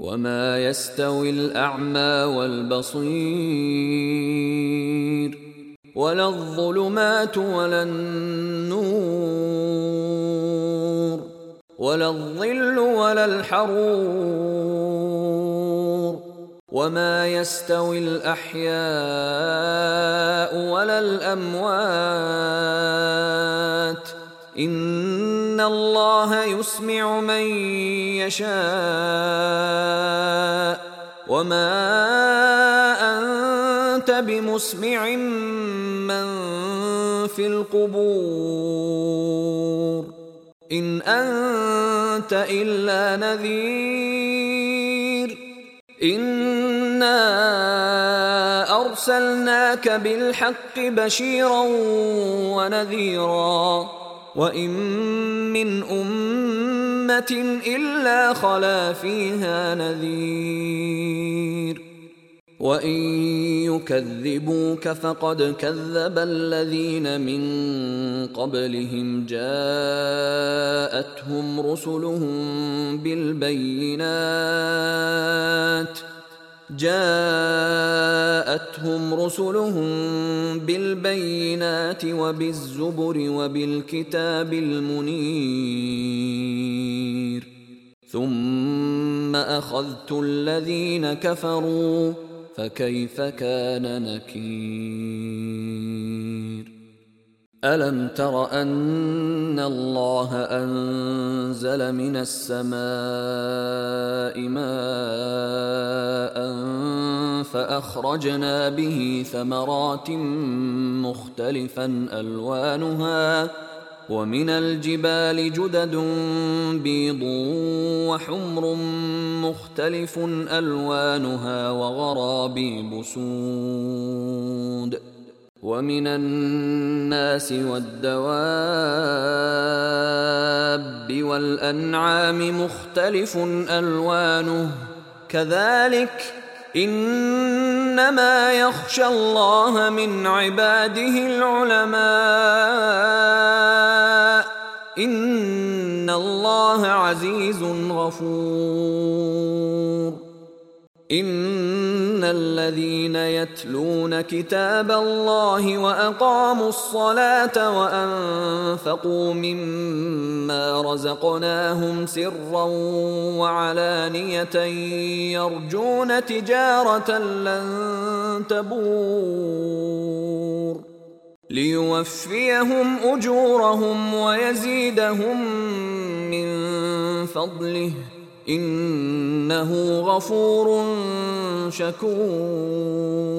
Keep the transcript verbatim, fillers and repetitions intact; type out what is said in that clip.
وما يستوي الأعمى والبصير ولا الظلمات ولا النور ولا الظل ولا الحرور وما يستوي الأحياء ولا الأموات إن الله يسمع من يشاء وما أنت بمسمع من في القبور إن أنت إلا نذير إنا أرسلناك بالحق بشيرا ونذيرا وإن من أمة إلا خلا فيها نذير وإن يكذبوك فقد كذب الذين من قبلهم جاءتهم رسلهم بالبينات جاءتهم رسلهم بالبينات وبالزبر وبالكتاب المنير ثم أخذت الذين كفروا فكيف كان نكير ألم تر أن الله أنزل من السماء ماء فأخرجنا به ثمرات مختلفا ألوانها ومن الجبال جدد بيض وحمر مختلف ألوانها وغرابيب سود ومن الناس والدواب والأنعام مختلف ألوانه كذلك إنما يخشى الله من عباده العلماء إن الله عزيز غفور إن الذين يتلون كتاب الله وأقاموا الصلاة وأنفقوا مما رزقناهم سرا وعلانية يرجون تجارة لن تبور ليوفيهم أجورهم ويزيدهم من فضله إنه غفور شكور